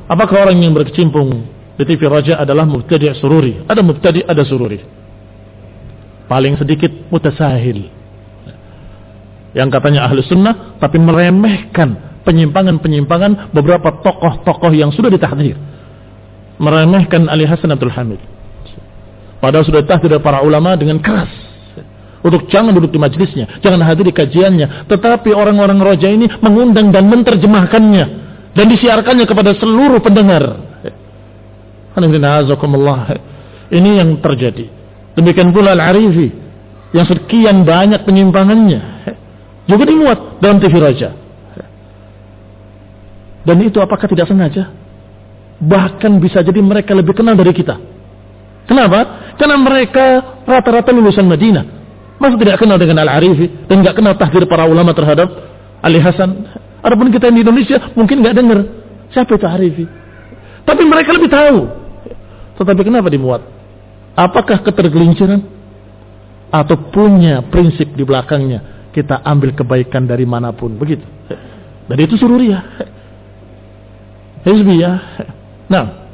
Apakah orang yang berkecimpung di TV Raja adalah mubtadi' sururi? Ada mubtadi', ada sururi. Paling sedikit mutasahil, yang katanya ahli sunnah tapi meremehkan penyimpangan-penyimpangan beberapa tokoh-tokoh yang sudah ditahdzir. Meremehkan Ali Hasan Abdul Hamid, padahal sudah ditahdzir para ulama dengan keras untuk jangan duduk di majelisnya, jangan hadiri kajiannya. Tetapi orang-orang Raja ini mengundang dan menerjemahkannya dan disiarkannya kepada seluruh pendengar. Ini yang terjadi. Demikian pula Al-Arifi yang sekian banyak penyimpangannya juga dimuat dalam TV Raja. Dan itu apakah tidak sengaja? Bahkan bisa jadi mereka lebih kenal dari kita. Kenapa? Karena mereka rata-rata lulusan Madinah. Masa tidak kenal dengan Al-Arifi dan tidak kenal tahdzir para ulama terhadap Ali Hasan? Adapun kita di Indonesia mungkin tidak dengar siapa itu Arifi. Tapi mereka lebih tahu. Tetapi kenapa dimuat? Apakah ketergelinciran? Atau punya prinsip di belakangnya? Kita ambil kebaikan dari manapun. Begitu. Dan itu sururiyah. Hizbiyah. Nah.